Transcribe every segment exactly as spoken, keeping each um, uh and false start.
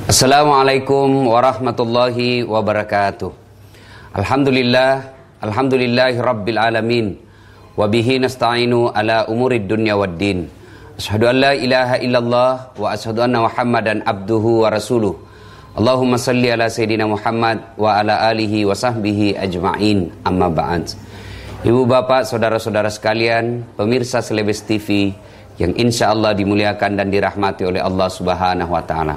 Assalamualaikum warahmatullahi wabarakatuh. Alhamdulillah, alhamdulillahi rabbil alamin. Wabihi nasta'inu ala umurid dunya waddin. Asyhadu an la ilaha illallah wa asyhadu anna Muhammadan abduhu wa rasuluh. Allahumma salli ala sayyidina Muhammad wa ala alihi wa sahbihi ajma'in. Amma ba'd. Ibu bapak, saudara-saudara sekalian, pemirsa Selebes T V yang insya Allah dimuliakan dan dirahmati oleh Allah Subhanahu wa ta'ala.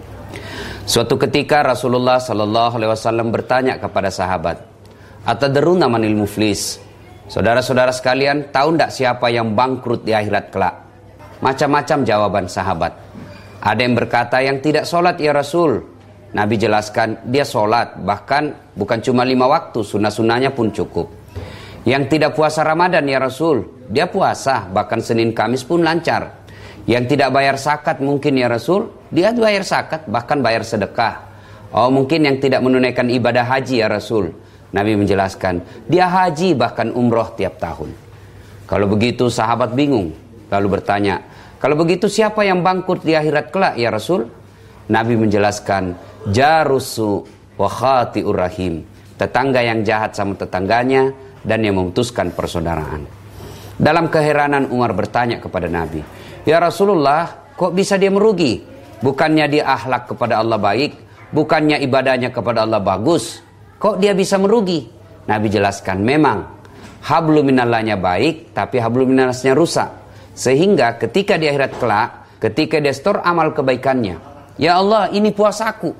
Suatu ketika Rasulullah Sallallahu Alaihi Wasallam bertanya kepada sahabat, "Atadruna manil muflis?" Saudara-saudara sekalian, tahu tidak siapa yang bangkrut di akhirat kelak? Macam-macam jawaban sahabat. Ada yang berkata, yang tidak sholat ya Rasul. Nabi jelaskan, dia sholat, bahkan bukan cuma lima waktu, sunnah-sunnahnya pun cukup. Yang tidak puasa Ramadan ya Rasul, dia puasa, bahkan Senin Kamis pun lancar. Yang tidak bayar zakat mungkin ya Rasul, dia bayar zakat, bahkan bayar sedekah. Oh, mungkin yang tidak menunaikan ibadah haji ya Rasul. Nabi menjelaskan, dia haji bahkan umroh tiap tahun. Kalau begitu sahabat bingung, lalu bertanya, kalau begitu siapa yang bangkrut di akhirat kelak ya Rasul? Nabi menjelaskan, jarusu wa khati'ur rahim, tetangga yang jahat sama tetangganya dan yang memutuskan persaudaraan. Dalam keheranan Umar bertanya kepada Nabi, ya Rasulullah, kok bisa dia merugi? Bukannya dia akhlak kepada Allah baik, bukannya ibadahnya kepada Allah bagus, kok dia bisa merugi? Nabi jelaskan, memang hablum minallahnya baik, tapi hablum minannasnya rusak. Sehingga ketika di akhirat kelak, ketika dia store amal kebaikannya, ya Allah, ini puasaku.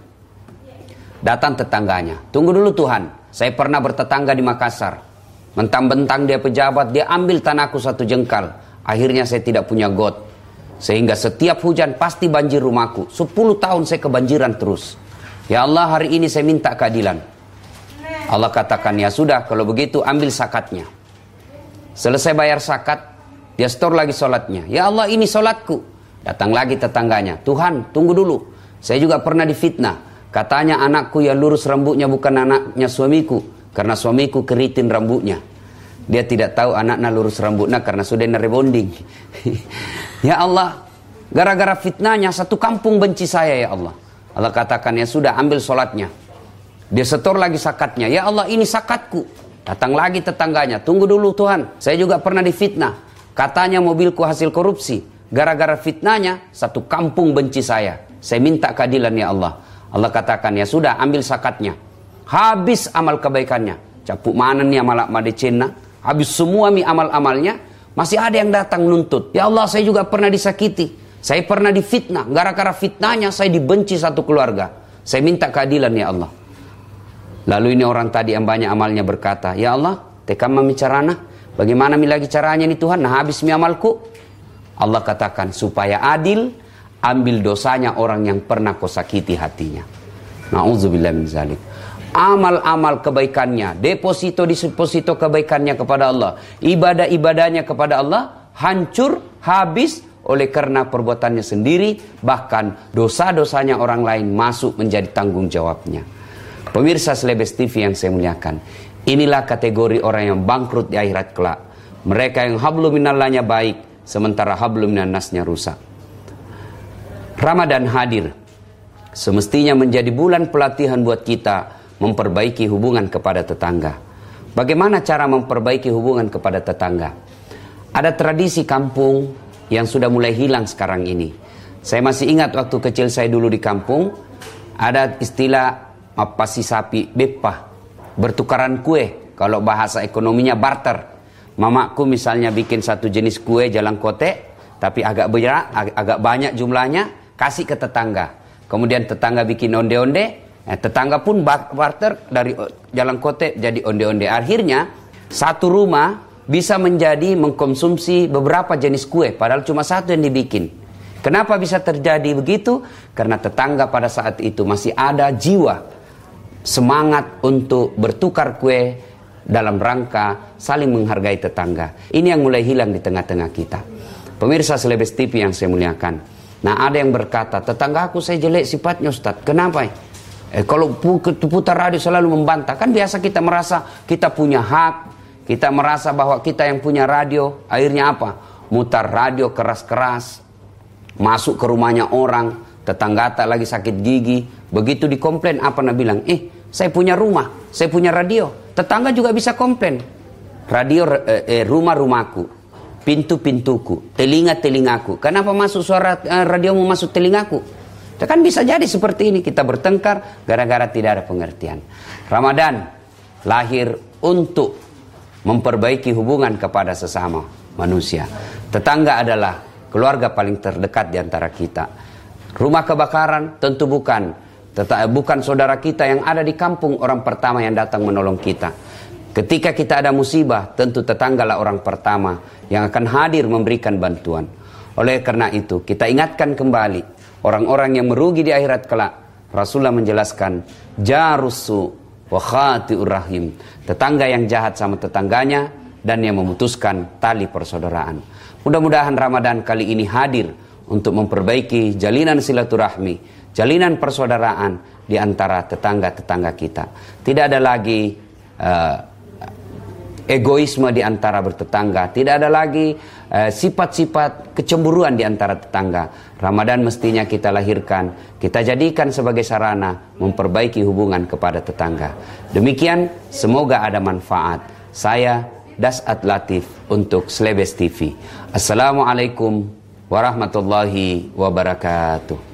Datang tetangganya, tunggu dulu Tuhan, saya pernah bertetangga di Makassar. Mentang-mentang dia pejabat, dia ambil tanahku satu jengkal. Akhirnya saya tidak punya got, sehingga setiap hujan pasti banjir rumahku. Sepuluh tahun saya kebanjiran terus. Ya Allah, hari ini saya minta keadilan. Allah katakan, ya sudah, kalau begitu ambil zakatnya. Selesai bayar zakat, dia store lagi sholatnya. Ya Allah, ini sholatku. Datang lagi tetangganya, Tuhan tunggu dulu, saya juga pernah difitnah. Katanya anakku yang lurus rambutnya bukan anaknya suamiku, karena suamiku keritin rambutnya. Dia tidak tahu anaknya lurus rambutnya karena sudah rebonding. Ya Allah, gara-gara fitnahnya satu kampung benci saya ya Allah. Allah katakan, ya sudah, ambil sholatnya. Dia setor lagi zakatnya. Ya Allah, ini zakatku. Datang lagi tetangganya, tunggu dulu Tuhan, saya juga pernah difitnah. Katanya mobilku hasil korupsi. Gara-gara fitnahnya satu kampung benci saya. Saya minta keadilan ya Allah. Allah katakan, ya sudah, ambil zakatnya. Habis amal kebaikannya. Capuk mana nih amal-amal decena. Habis semua mi amal-amalnya, masih ada yang datang nuntut. Ya Allah, saya juga pernah disakiti. Saya pernah difitnah. Gara-gara fitnahnya saya dibenci satu keluarga. Saya minta keadilan ya Allah. Lalu ini orang tadi yang banyak amalnya berkata, ya Allah, tekam mami carana. Bagaimana mi lagi caranya nih Tuhan? Nah, habis mi amalku. Allah katakan, supaya adil, ambil dosanya orang yang pernah kau sakiti hatinya. Na'udzubillah min zalik. Amal-amal kebaikannya, deposito-deposito kebaikannya kepada Allah, ibadah-ibadahnya kepada Allah, hancur, habis oleh karena perbuatannya sendiri. Bahkan dosa-dosanya orang lain masuk menjadi tanggung jawabnya. Pemirsa Selebes T V yang saya muliakan, inilah kategori orang yang bangkrut di akhirat kelak. Mereka yang hablum minallahnya baik, sementara hablum minannasnya rusak. Ramadan hadir, semestinya menjadi bulan pelatihan buat kita memperbaiki hubungan kepada tetangga. Bagaimana cara memperbaiki hubungan kepada tetangga? Ada tradisi kampung yang sudah mulai hilang sekarang ini. Saya masih ingat waktu kecil saya dulu di kampung, ada istilah pasi sapi bepah, bertukaran kue. Kalau bahasa ekonominya barter. Mamaku misalnya bikin satu jenis kue jalang kote, tapi agak berat, ag agak banyak jumlahnya, kasih ke tetangga. Kemudian tetangga bikin onde-onde, nah, tetangga pun barter dari jalang kote jadi onde-onde. Akhirnya satu rumah bisa menjadi mengkonsumsi beberapa jenis kue, padahal cuma satu yang dibikin. Kenapa bisa terjadi begitu? Karena tetangga pada saat itu masih ada jiwa semangat untuk bertukar kue dalam rangka saling menghargai tetangga. Ini yang mulai hilang di tengah-tengah kita. Pemirsa Selebes T V yang saya muliakan. Nah, ada yang berkata, tetangga aku saya jelek sifatnya Ustaz. Kenapa? Eh, kalau putar radio selalu membantah. Kan biasa kita merasa kita punya hak. Kita merasa bahwa kita yang punya radio. Akhirnya apa? Mutar radio keras-keras. Masuk ke rumahnya orang. tetangga tak lagi sakit gigi, begitu dikomplain apa nak bilang? Eh, saya punya rumah, saya punya radio. Tetangga juga bisa komplain. Radio eh, eh, rumah-rumahku, pintu-pintuku, telinga-telingaku. Kenapa masuk suara eh, radiomu masuk telingaku? Itu kan bisa jadi seperti ini. Kita bertengkar gara-gara tidak ada pengertian. Ramadan lahir untuk memperbaiki hubungan kepada sesama manusia. Tetangga adalah keluarga paling terdekat di antara kita. Rumah kebakaran tentu bukan bukan saudara kita yang ada di kampung orang pertama yang datang menolong kita. Ketika kita ada musibah, tentu tetanggalah orang pertama yang akan hadir memberikan bantuan. Oleh karena itu, kita ingatkan kembali orang-orang yang merugi di akhirat kelak. Rasulullah menjelaskan, jarusu wa khati'ur rahim. Tetangga yang jahat sama tetangganya dan yang memutuskan tali persaudaraan. Mudah-mudahan Ramadan kali ini hadir untuk memperbaiki jalinan silaturahmi, jalinan persaudaraan di antara tetangga-tetangga kita. Tidak ada lagi uh, egoisme di antara bertetangga, tidak ada lagi uh, sifat-sifat kecemburuan di antara tetangga. Ramadan mestinya kita lahirkan, kita jadikan sebagai sarana memperbaiki hubungan kepada tetangga. Demikian, semoga ada manfaat. Saya Das'at Latif untuk Slebes T V. Assalamualaikum warahmatullahi wabarakatuh.